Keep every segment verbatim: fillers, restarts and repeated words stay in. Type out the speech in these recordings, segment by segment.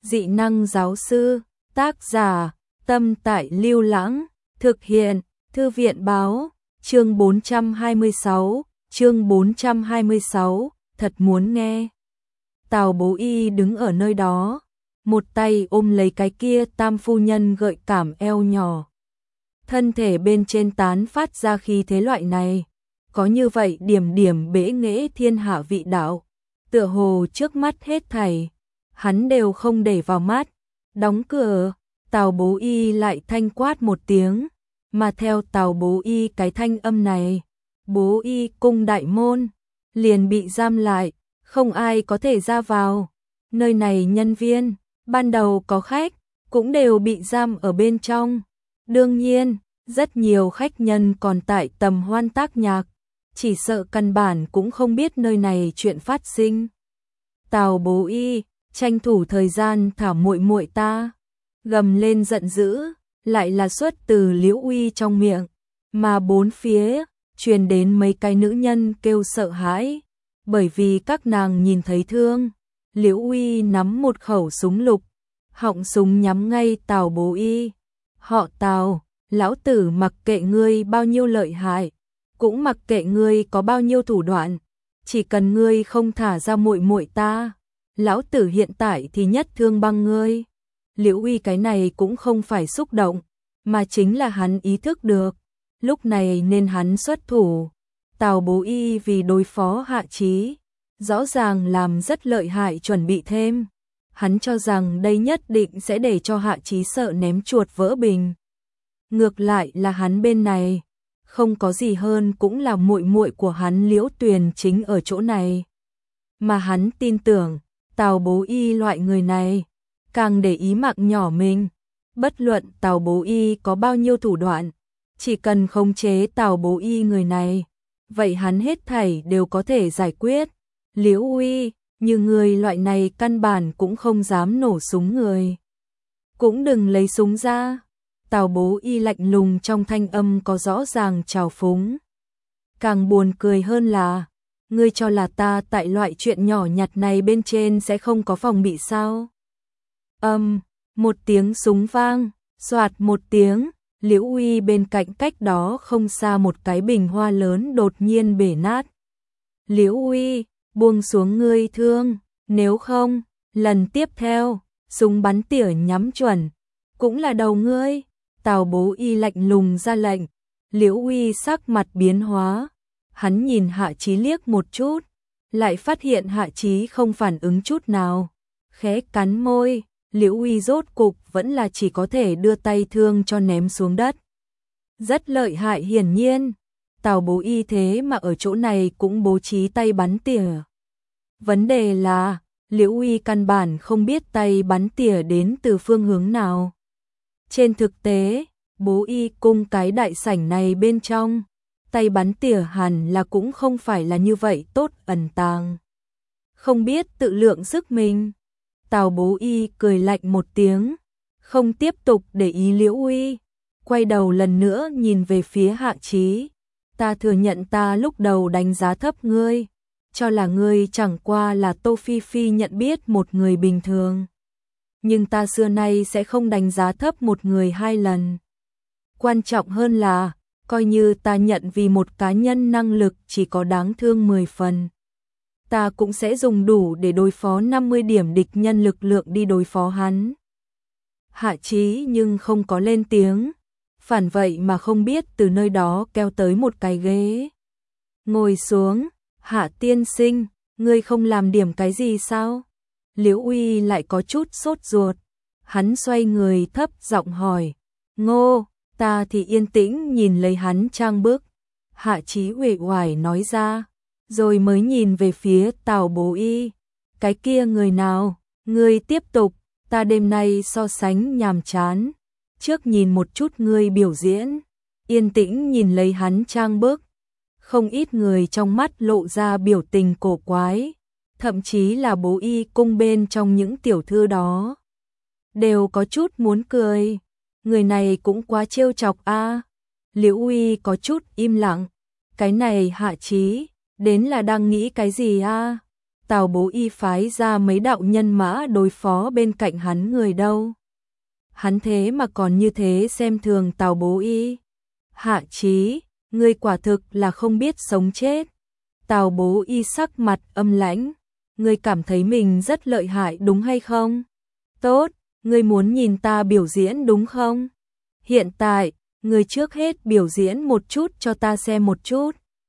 Dị năng giáo sư, tác giả, Tâm Tại Lưu Lãng, thực hiện, Thư viện báo, chương bốn trăm hai mươi sáu, chương bốn trăm hai mươi sáu, thật muốn nghe. Tào Bố Y đứng ở nơi đó, một tay ôm lấy cái kia tam phu nhân gợi cảm eo nhỏ. Thân thể bên trên tán phát ra khí thế loại này, có như vậy điểm điểm bể nghệ thiên hạ vị đạo, tựa hồ trước mắt hết thảy, hắn đều không để vào mắt. Đóng cửa, Tào Bố Y lại thanh quát một tiếng, mà theo Tào Bố Y cái thanh âm này, Bố Y cung đại môn liền bị giam lại, không ai có thể ra vào. Nơi này nhân viên ban đầu có khách cũng đều bị giam ở bên trong. Đương nhiên, rất nhiều khách nhân còn tại tầm hoan tác nhạc, chỉ sợ căn bản cũng không biết nơi này chuyện phát sinh. Tào Bố Y tranh thủ thời gian thả muội muội ta, gầm lên giận dữ, lại là xuất từ Liễu Uy trong miệng, mà bốn phía truyền đến mấy cái nữ nhân kêu sợ hãi, bởi vì các nàng nhìn thấy thương. Liễu Uy nắm một khẩu súng lục, họng súng nhắm ngay Tào Bố Y. Họ Tào, lão tử mặc kệ ngươi bao nhiêu lợi hại, cũng mặc kệ ngươi có bao nhiêu thủ đoạn, chỉ cần ngươi không thả ra muội muội ta, lão tử hiện tại thì nhất thương băng ngươi. Liễu Uy cái này cũng không phải xúc động, mà chính là hắn ý thức được, lúc này nên hắn xuất thủ. Tào Bố Y vì đối phó Hạ Chí, rõ ràng làm rất lợi hại chuẩn bị thêm. Hắn cho rằng đây nhất định sẽ để cho Hạ Chí sợ ném chuột vỡ bình. Ngược lại là hắn bên này, không có gì hơn cũng là muội muội của hắn Liễu Tuyền chính ở chỗ này. Mà hắn tin tưởng, Tào Bố Y loại người này, càng để ý mạng nhỏ mình. Bất luận Tào Bố Y có bao nhiêu thủ đoạn, chỉ cần khống chế Tào Bố Y người này, vậy hắn hết thảy đều có thể giải quyết. Liễu Uy, như người loại này căn bản cũng không dám nổ súng người, cũng đừng lấy súng ra. Tào Bố Y lạnh lùng trong thanh âm có rõ ràng trào phúng. Càng buồn cười hơn là, ngươi cho là ta tại loại chuyện nhỏ nhặt này bên trên sẽ không có phòng bị sao? Âm, um, một tiếng súng vang, xoạt một tiếng, Liễu Uy bên cạnh cách đó không xa một cái bình hoa lớn đột nhiên bể nát. Liễu Uy, buông xuống ngươi thương, nếu không, lần tiếp theo, súng bắn tỉa nhắm chuẩn, cũng là đầu ngươi. Tào Bố Y lạnh lùng ra lệnh. Liễu Uy sắc mặt biến hóa, hắn nhìn Hạ Chí liếc một chút, lại phát hiện Hạ Chí không phản ứng chút nào, khẽ cắn môi. Liễu Uy rốt cục vẫn là chỉ có thể đưa tay thương cho ném xuống đất. Rất lợi hại hiển nhiên, Tào Bố Y thế mà ở chỗ này cũng bố trí tay bắn tỉa. Vấn đề là, Liễu Uy căn bản không biết tay bắn tỉa đến từ phương hướng nào. Trên thực tế, Bố Y cung cái đại sảnh này bên trong, tay bắn tỉa hẳn là cũng không phải là như vậy tốt ẩn tàng. Không biết tự lượng sức mình. Tào Bố Y cười lạnh một tiếng, không tiếp tục để ý Liễu Uy, quay đầu lần nữa nhìn về phía Hạ Chí. Ta thừa nhận ta lúc đầu đánh giá thấp ngươi, cho là ngươi chẳng qua là Tô Phi Phi nhận biết một người bình thường. Nhưng ta xưa nay sẽ không đánh giá thấp một người hai lần. Quan trọng hơn là, coi như ta nhận vì một cá nhân năng lực chỉ có đáng thương mười phần, ta cũng sẽ dùng đủ để đối phó năm mươi điểm địch nhân lực lượng đi đối phó hắn. Hạ Chí nhưng không có lên tiếng, phản vậy mà không biết từ nơi đó kéo tới một cái ghế. Ngồi xuống, Hạ tiên sinh, ngươi không làm điểm cái gì sao? Liễu Uy lại có chút sốt ruột, hắn xoay người thấp giọng hỏi. Ngô, ta thì yên tĩnh nhìn lấy hắn trang bức. Hạ Chí uể oải nói ra, rồi mới nhìn về phía Tào Bố Y. Cái kia người nào? Ngươi tiếp tục, ta đêm nay so sánh nhàm chán. Trước nhìn một chút ngươi biểu diễn. Yên tĩnh nhìn lấy hắn trang bức. Không ít người trong mắt lộ ra biểu tình cổ quái, thậm chí là Bố Y cung bên trong những tiểu thư đó đều có chút muốn cười. Người này cũng quá trêu chọc a. À. Liễu Uy có chút im lặng. Cái này Hạ Chí đến là đang nghĩ cái gì a? À? Tào Bố Y phái ra mấy đạo nhân mã đối phó bên cạnh hắn người đâu. Hắn thế mà còn như thế xem thường Tào Bố Y. Hạ Chí, ngươi quả thực là không biết sống chết. Tào Bố Y sắc mặt âm lãnh, ngươi cảm thấy mình rất lợi hại đúng hay không? Tốt, ngươi muốn nhìn ta biểu diễn đúng không? Hiện tại, ngươi trước hết biểu diễn một chút cho ta xem một chút.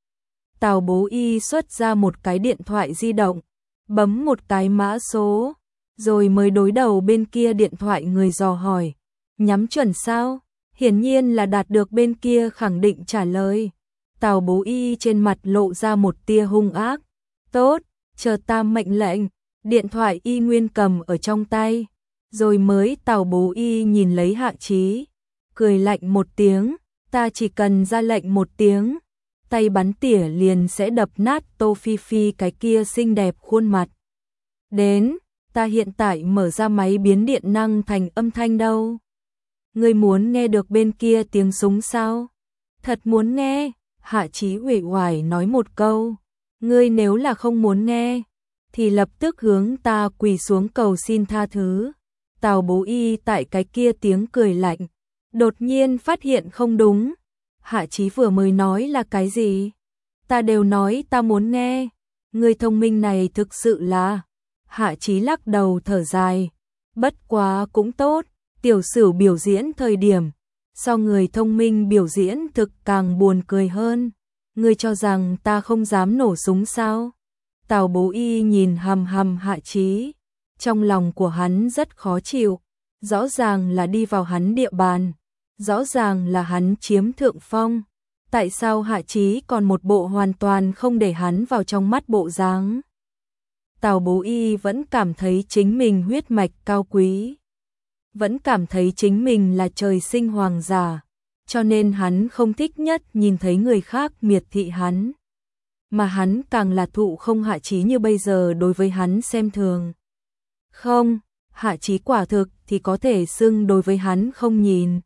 Tào Bố Y xuất ra một cái điện thoại di động, bấm một cái mã số, rồi mới đối đầu bên kia điện thoại người dò hỏi. Nhắm chuẩn sao? Hiển nhiên là đạt được bên kia khẳng định trả lời. Tào Bố Y trên mặt lộ ra một tia hung ác. Tốt, chờ ta mệnh lệnh. Điện thoại y nguyên cầm ở trong tay. Rồi mới Tào Bố Y nhìn lấy Hạ Chí, cười lạnh một tiếng. Ta chỉ cần ra lệnh một tiếng, tay bắn tỉa liền sẽ đập nát Tô Phi Phi cái kia xinh đẹp khuôn mặt. Đến, ta hiện tại mở ra máy biến điện năng thành âm thanh đâu. Ngươi muốn nghe được bên kia tiếng súng sao? Thật muốn nghe, Hạ Chí uể oải nói một câu. Ngươi nếu là không muốn nghe, thì lập tức hướng ta quỳ xuống cầu xin tha thứ. Tào Bố Y tại cái kia tiếng cười lạnh, đột nhiên phát hiện không đúng. Hạ Chí vừa mới nói là cái gì? Ta đều nói ta muốn nghe. Người thông minh này thực sự là... Hạ Chí lắc đầu thở dài. Bất quá cũng tốt, tiểu sử biểu diễn thời điểm, so người thông minh biểu diễn thực càng buồn cười hơn. Ngươi cho rằng ta không dám nổ súng sao? Tào Bố Y nhìn hằm hằm Hạ Chí, trong lòng của hắn rất khó chịu. Rõ ràng là đi vào hắn địa bàn, rõ ràng là hắn chiếm thượng phong. Tại sao Hạ Chí còn một bộ hoàn toàn không để hắn vào trong mắt bộ dáng? Tào Bố Y vẫn cảm thấy chính mình huyết mạch cao quý, vẫn cảm thấy chính mình là trời sinh hoàng giả, cho nên hắn không thích nhất nhìn thấy người khác miệt thị hắn. Mà hắn càng là thụ không Hạ Chí như bây giờ đối với hắn xem thường. Không, Hạ Chí quả thực thì có thể xưng đối với hắn không nhìn.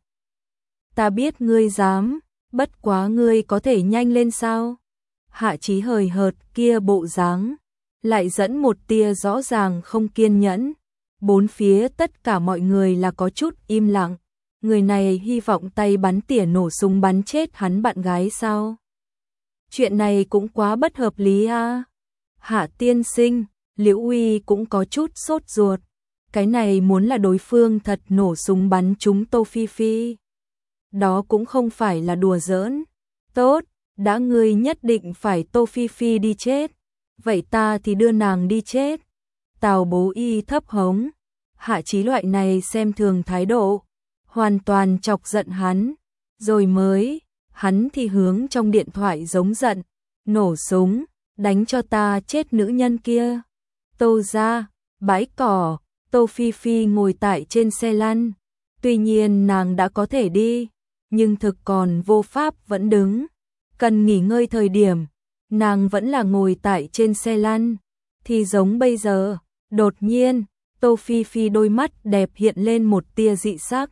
Ta biết ngươi dám, bất quá ngươi có thể nhanh lên sao? Hạ Chí hời hợt kia bộ dáng, lại dẫn một tia rõ ràng không kiên nhẫn. Bốn phía tất cả mọi người là có chút im lặng. Người này hy vọng tay bắn tỉa nổ súng bắn chết hắn bạn gái sao? Chuyện này cũng quá bất hợp lý a. Hạ tiên sinh, Liễu Uy cũng có chút sốt ruột. Cái này muốn là đối phương thật nổ súng bắn trúng Tô Phi Phi, đó cũng không phải là đùa giỡn. Tốt, đã ngươi nhất định phải Tô Phi Phi đi chết, vậy ta thì đưa nàng đi chết. Tào Bố Y thấp hống. Hạ Chí loại này xem thường thái độ, hoàn toàn chọc giận hắn. Rồi mới, hắn thì hướng trong điện thoại giống giận. Nổ súng, đánh cho ta chết nữ nhân kia. Tô ra, bãi cỏ, Tô Phi Phi ngồi tại trên xe lăn. Tuy nhiên nàng đã có thể đi, nhưng thực còn vô pháp vẫn đứng. Cần nghỉ ngơi thời điểm, nàng vẫn là ngồi tại trên xe lăn. Thì giống bây giờ, đột nhiên, Tô Phi Phi đôi mắt đẹp hiện lên một tia dị sắc.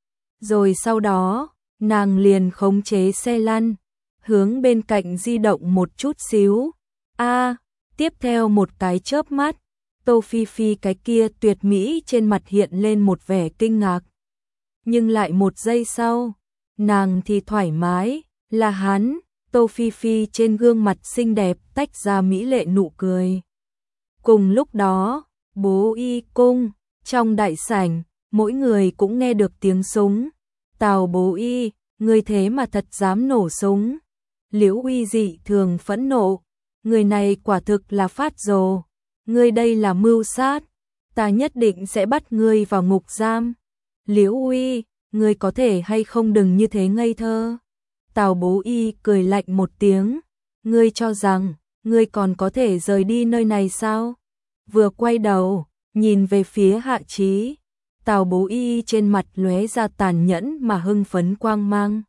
Rồi sau đó, nàng liền khống chế xe lăn, hướng bên cạnh di động một chút xíu. A, à, tiếp theo một cái chớp mắt, Tô Phi Phi cái kia tuyệt mỹ trên mặt hiện lên một vẻ kinh ngạc. Nhưng lại một giây sau, nàng thì thoải mái, là hắn. Tô Phi Phi trên gương mặt xinh đẹp tách ra mỹ lệ nụ cười. Cùng lúc đó, Bố Y cung, trong đại sảnh, mỗi người cũng nghe được tiếng súng. Tào Bố Y, người thế mà thật dám nổ súng. Liễu Uy dị thường phẫn nộ, người này quả thực là phát rồ. Ngươi đây là mưu sát, ta nhất định sẽ bắt ngươi vào ngục giam. Liễu Uy, ngươi có thể hay không đừng như thế ngây thơ. Tào Bố Y cười lạnh một tiếng, ngươi cho rằng, ngươi còn có thể rời đi nơi này sao? Vừa quay đầu, nhìn về phía Hạ Chí, Tào Bố Y trên mặt lóe ra tàn nhẫn mà hưng phấn quang mang.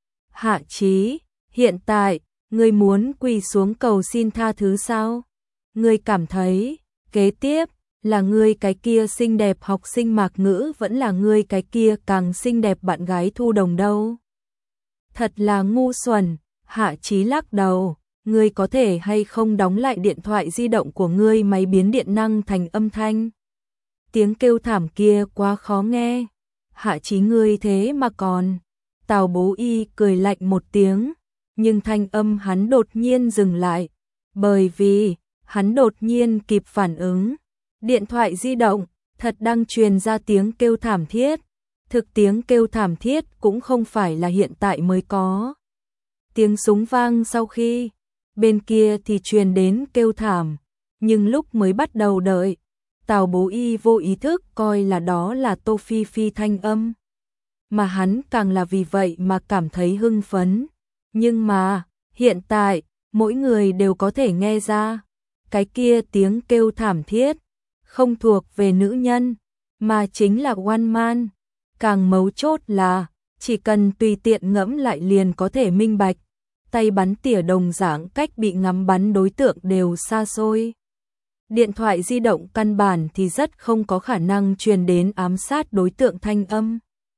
Hạ Chí, hiện tại, ngươi muốn quỳ xuống cầu xin tha thứ sao? Ngươi cảm thấy, kế tiếp, là ngươi cái kia xinh đẹp học sinh Mạc Ngữ vẫn là ngươi cái kia càng xinh đẹp bạn gái Thu Đồng đâu? Thật là ngu xuẩn. Hạ Chí lắc đầu, ngươi có thể hay không đóng lại điện thoại di động của ngươi, máy biến điện năng thành âm thanh. Tiếng kêu thảm kia quá khó nghe. Hạ Chí ngươi thế mà còn. Tào Bố Y cười lạnh một tiếng, nhưng thanh âm hắn đột nhiên dừng lại, bởi vì hắn đột nhiên kịp phản ứng. Điện thoại di động thật đang truyền ra tiếng kêu thảm thiết. Thực tiếng kêu thảm thiết cũng không phải là hiện tại mới có. Tiếng súng vang sau khi bên kia thì truyền đến kêu thảm, nhưng lúc mới bắt đầu đợi, Tào Bố Y vô ý thức coi là đó là Tô Phi Phi thanh âm. Mà hắn càng là vì vậy mà cảm thấy hưng phấn. Nhưng mà, hiện tại, mỗi người đều có thể nghe ra, cái kia tiếng kêu thảm thiết, không thuộc về nữ nhân, mà chính là One Man. Càng mấu chốt là, chỉ cần tùy tiện ngẫm lại liền có thể minh bạch, tay bắn tỉa đồng dạng cách bị ngắm bắn đối tượng đều xa xôi. Điện thoại di động căn bản thì rất không có khả năng truyền đến ám sát đối tượng thanh âm.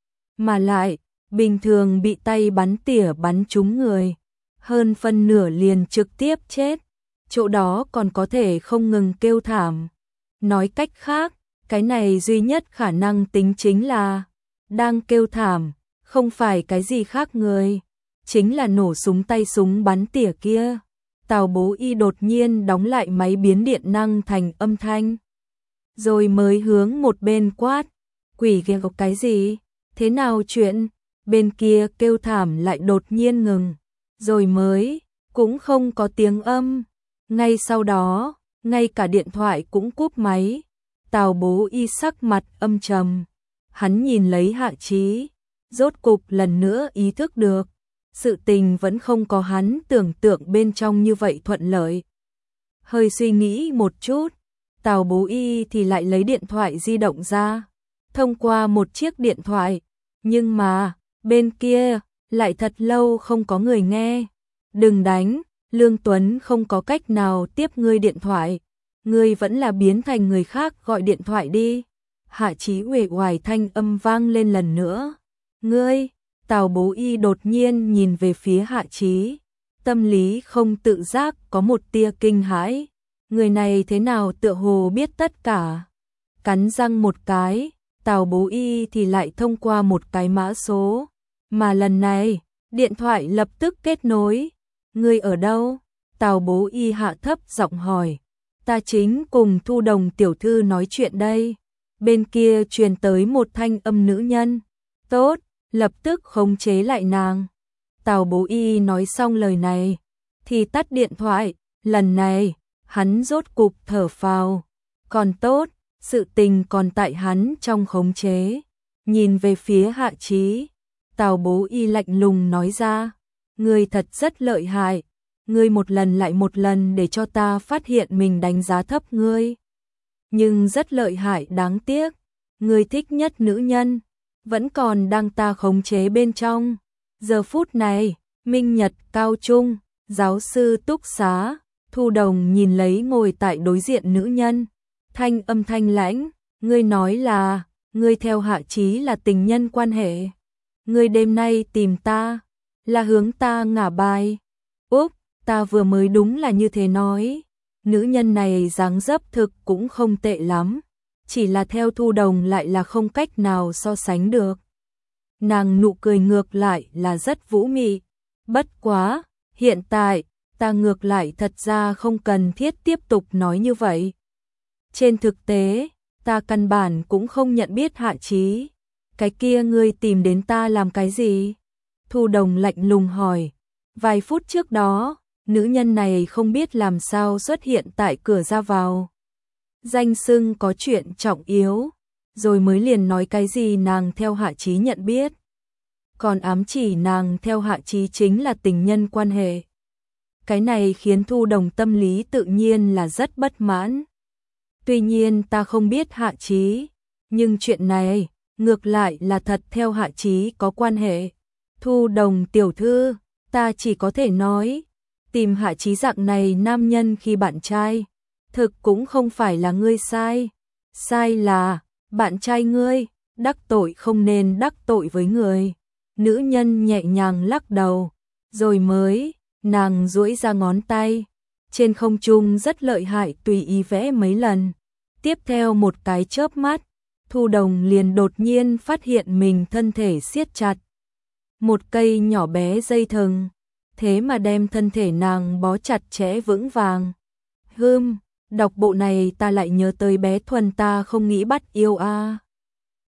Mà lại, bình thường bị tay bắn tỉa bắn trúng người, hơn phân nửa liền trực tiếp chết, chỗ đó còn có thể không ngừng kêu thảm. Nói cách khác, cái này duy nhất khả năng tính chính là đang kêu thảm, không phải cái gì khác người, chính là nổ súng tay súng bắn tỉa kia. Tào Bố Y đột nhiên đóng lại máy biến điện năng thành âm thanh, rồi mới hướng một bên quát, quỷ kia có cái gì, thế nào chuyện, bên kia kêu thảm lại đột nhiên ngừng, rồi mới, cũng không có tiếng âm, ngay sau đó, ngay cả điện thoại cũng cúp máy. Tào Bố Y sắc mặt âm trầm, hắn nhìn lấy Hạ Chí, rốt cục lần nữa ý thức được, sự tình vẫn không có hắn tưởng tượng bên trong như vậy thuận lợi. Hơi suy nghĩ một chút, Tào Bố Y thì lại lấy điện thoại di động ra, thông qua một chiếc điện thoại, nhưng mà, bên kia, lại thật lâu không có người nghe. Đừng đánh, Lương Tuấn không có cách nào tiếp ngươi điện thoại, ngươi vẫn là biến thành người khác gọi điện thoại đi. Hạ Chí uể oải thanh âm vang lên lần nữa. Ngươi, Tào Bố Y đột nhiên nhìn về phía Hạ Chí, tâm lý không tự giác có một tia kinh hãi. Người này thế nào tựa hồ biết tất cả. Cắn răng một cái, Tào Bố Y thì lại thông qua một cái mã số, mà lần này, điện thoại lập tức kết nối. Ngươi ở đâu? Tào Bố Y hạ thấp giọng hỏi. Ta chính cùng Thu Đồng tiểu thư nói chuyện đây. Bên kia truyền tới một thanh âm nữ nhân. Tốt, lập tức khống chế lại nàng. Tào Bố Y nói xong lời này, thì tắt điện thoại. Lần này, hắn rốt cục thở phào. Còn tốt, sự tình còn tại hắn trong khống chế. Nhìn về phía Hạ Chí, Tào Bố Y lạnh lùng nói ra. Ngươi thật rất lợi hại. Ngươi một lần lại một lần để cho ta phát hiện mình đánh giá thấp ngươi. Nhưng rất lợi hại, đáng tiếc. Ngươi thích nhất nữ nhân, vẫn còn đang ta khống chế bên trong. Giờ phút này, Minh Nhật Cao Trung, giáo sư Túc Xá, Thu Đồng nhìn lấy ngồi tại đối diện nữ nhân. Thanh âm thanh lãnh, ngươi nói là, ngươi theo Hạ Chí là tình nhân quan hệ. Ngươi đêm nay tìm ta, là hướng ta ngả bài. Úp, ta vừa mới đúng là như thế nói. Nữ nhân này dáng dấp thực cũng không tệ lắm, chỉ là theo Thu Đồng lại là không cách nào so sánh được. Nàng nụ cười ngược lại là rất vũ mị. Bất quá, hiện tại, ta ngược lại thật ra không cần thiết tiếp tục nói như vậy. Trên thực tế, ta căn bản cũng không nhận biết Hạ Chí. Cái kia ngươi tìm đến ta làm cái gì? Thu Đồng lạnh lùng hỏi. Vài phút trước đó, nữ nhân này không biết làm sao xuất hiện tại cửa ra vào. Danh xưng có chuyện trọng yếu, rồi mới liền nói cái gì nàng theo Hạ Chí nhận biết. Còn ám chỉ nàng theo Hạ Chí chính là tình nhân quan hệ. Cái này khiến Thu Đồng tâm lý tự nhiên là rất bất mãn. Tuy nhiên ta không biết Hạ Chí, nhưng chuyện này ngược lại là thật theo Hạ Chí có quan hệ. Thu Đồng tiểu thư, ta chỉ có thể nói, tìm Hạ Chí dạng này nam nhân khi bạn trai, thực cũng không phải là ngươi sai. Sai là, bạn trai ngươi, đắc tội không nên đắc tội với người. Nữ nhân nhẹ nhàng lắc đầu, rồi mới, Nàng duỗi ra ngón tay, trên không trung rất lợi hại tùy ý vẽ mấy lần. Tiếp theo một cái chớp mắt, Thu Đồng liền đột nhiên phát hiện mình thân thể siết chặt. Một cây nhỏ bé dây thừng, thế mà đem thân thể nàng bó chặt chẽ vững vàng. Hưm, đọc bộ này ta lại nhớ tới bé Thuần ta không nghĩ bắt yêu a.